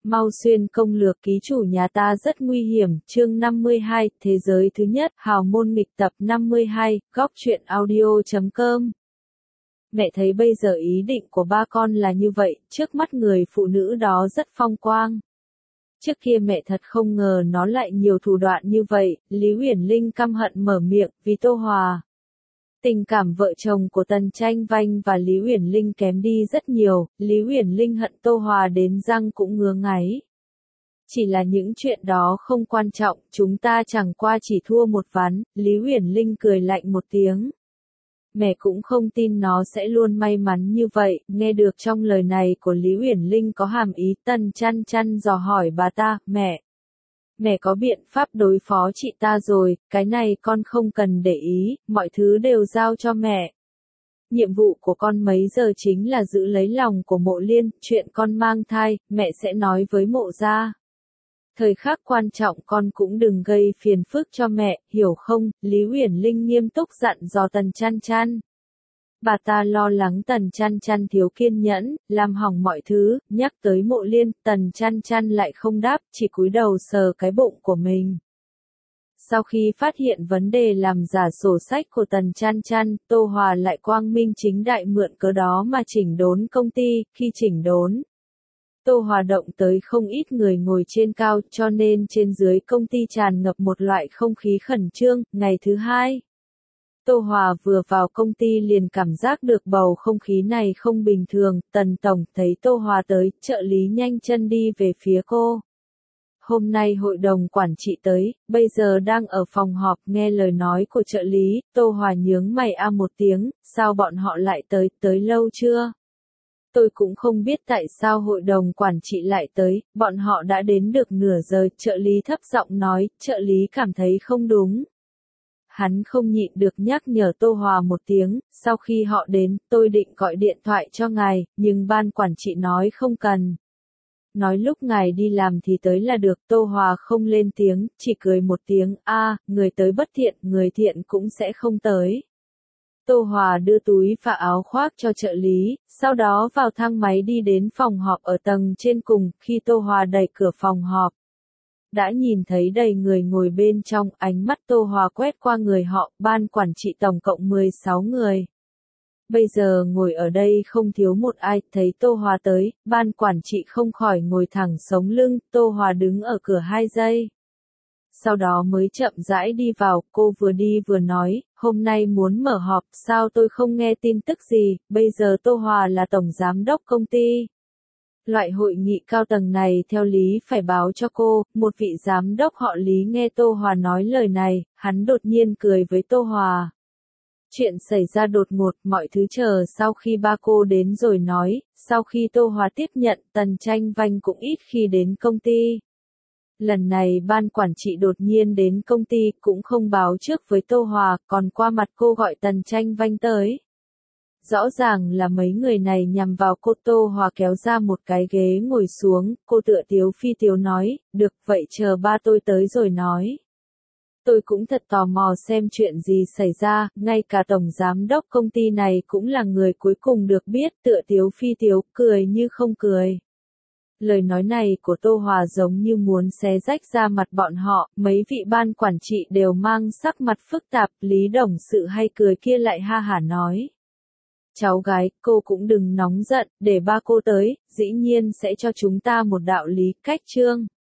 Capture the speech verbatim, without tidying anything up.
Mau xuyên công lược ký chủ nhà ta rất nguy hiểm, chương năm mươi hai, thế giới thứ nhất, hào môn nghịch tập năm mươi hai, góc truyện audio chấm com. Mẹ thấy bây giờ ý định của ba con là như vậy, trước mắt người phụ nữ đó rất phong quang. Trước kia mẹ thật không ngờ nó lại nhiều thủ đoạn như vậy, Lý Uyển Linh căm hận mở miệng, vì Tô Hòa. Tình cảm vợ chồng của Tần Tranh Vanh và Lý Uyển Linh kém đi rất nhiều, Lý Uyển Linh hận Tô Hòa đến răng cũng ngứa ngáy. Chỉ là những chuyện đó không quan trọng, chúng ta chẳng qua chỉ thua một ván, Lý Uyển Linh cười lạnh một tiếng. Mẹ cũng không tin nó sẽ luôn may mắn như vậy, nghe được trong lời này của Lý Uyển Linh có hàm ý. Tần Chăn Chăn dò hỏi bà ta, mẹ. Mẹ có biện pháp đối phó chị ta rồi, cái này con không cần để ý, mọi thứ đều giao cho mẹ. Nhiệm vụ của con mấy giờ chính là giữ lấy lòng của Mộ Liên, chuyện con mang thai, mẹ sẽ nói với Mộ gia. Thời khắc quan trọng con cũng đừng gây phiền phức cho mẹ, hiểu không? Lý Uyển Linh nghiêm túc dặn dò Tần Chăn Chăn. Bà ta lo lắng Tần Chăn Chăn thiếu kiên nhẫn, làm hỏng mọi thứ, nhắc tới Mộ Liên, Tần Chăn Chăn lại không đáp, chỉ cúi đầu sờ cái bụng của mình. Sau khi phát hiện vấn đề làm giả sổ sách của Tần Chăn Chăn, Tô Hòa lại quang minh chính đại mượn cớ đó mà chỉnh đốn công ty, khi chỉnh đốn. Tô Hòa động tới không ít người ngồi trên cao, cho nên trên dưới công ty tràn ngập một loại không khí khẩn trương. Ngày thứ hai, Tô Hòa vừa vào công ty liền cảm giác được bầu không khí này không bình thường. Tần Tổng thấy Tô Hòa tới, trợ lý nhanh chân đi về phía cô. Hôm nay hội đồng quản trị tới, bây giờ đang ở phòng họp. Nghe lời nói của trợ lý, Tô Hòa nhướng mày a một tiếng, sao bọn họ lại tới, tới lâu chưa? Tôi cũng không biết tại sao hội đồng quản trị lại tới, bọn họ đã đến được nửa giờ, trợ lý thấp giọng nói, trợ lý cảm thấy không đúng. Hắn không nhịn được nhắc nhở Tô Hòa một tiếng, sau khi họ đến, tôi định gọi điện thoại cho ngài, nhưng ban quản trị nói không cần. Nói lúc ngài đi làm thì tới là được. Tô Hòa không lên tiếng, chỉ cười một tiếng, a, người tới bất thiện, người thiện cũng sẽ không tới. Tô Hòa đưa túi và áo khoác cho trợ lý, sau đó vào thang máy đi đến phòng họp ở tầng trên cùng. Khi Tô Hòa đẩy cửa phòng họp, đã nhìn thấy đầy người ngồi bên trong. Ánh mắt Tô Hòa quét qua người họ, ban quản trị tổng cộng mười sáu người. Bây giờ ngồi ở đây không thiếu một ai. Thấy Tô Hòa tới, ban quản trị không khỏi ngồi thẳng sống lưng. Tô Hòa đứng ở cửa hai giây. Sau đó mới chậm rãi đi vào, cô vừa đi vừa nói, hôm nay muốn mở họp, sao tôi không nghe tin tức gì, bây giờ Tô Hòa là tổng giám đốc công ty. Loại hội nghị cao tầng này theo lý phải báo cho cô. Một vị giám đốc họ Lý nghe Tô Hòa nói lời này, hắn đột nhiên cười với Tô Hòa. Chuyện xảy ra đột ngột, mọi thứ chờ sau khi ba cô đến rồi nói. Sau khi Tô Hòa tiếp nhận, Tần Tranh Vanh cũng ít khi đến công ty. Lần này ban quản trị đột nhiên đến công ty, cũng không báo trước với Tô Hòa, còn qua mặt cô gọi Tần Tranh Vanh tới. Rõ ràng là mấy người này nhằm vào cô. Tô Hòa kéo ra một cái ghế ngồi xuống, cô tựa tiếu phi tiếu nói, được, vậy chờ ba tôi tới rồi nói. Tôi cũng thật tò mò xem chuyện gì xảy ra, ngay cả tổng giám đốc công ty này cũng là người cuối cùng được biết. Tựa tiếu phi tiếu, cười như không cười. Lời nói này của Tô Hòa giống như muốn xé rách ra mặt bọn họ, mấy vị ban quản trị đều mang sắc mặt phức tạp. Lý đồng sự hay cười kia lại ha hả nói. Cháu gái, cô cũng đừng nóng giận, để ba cô tới, dĩ nhiên sẽ cho chúng ta một đạo lý, cách chương.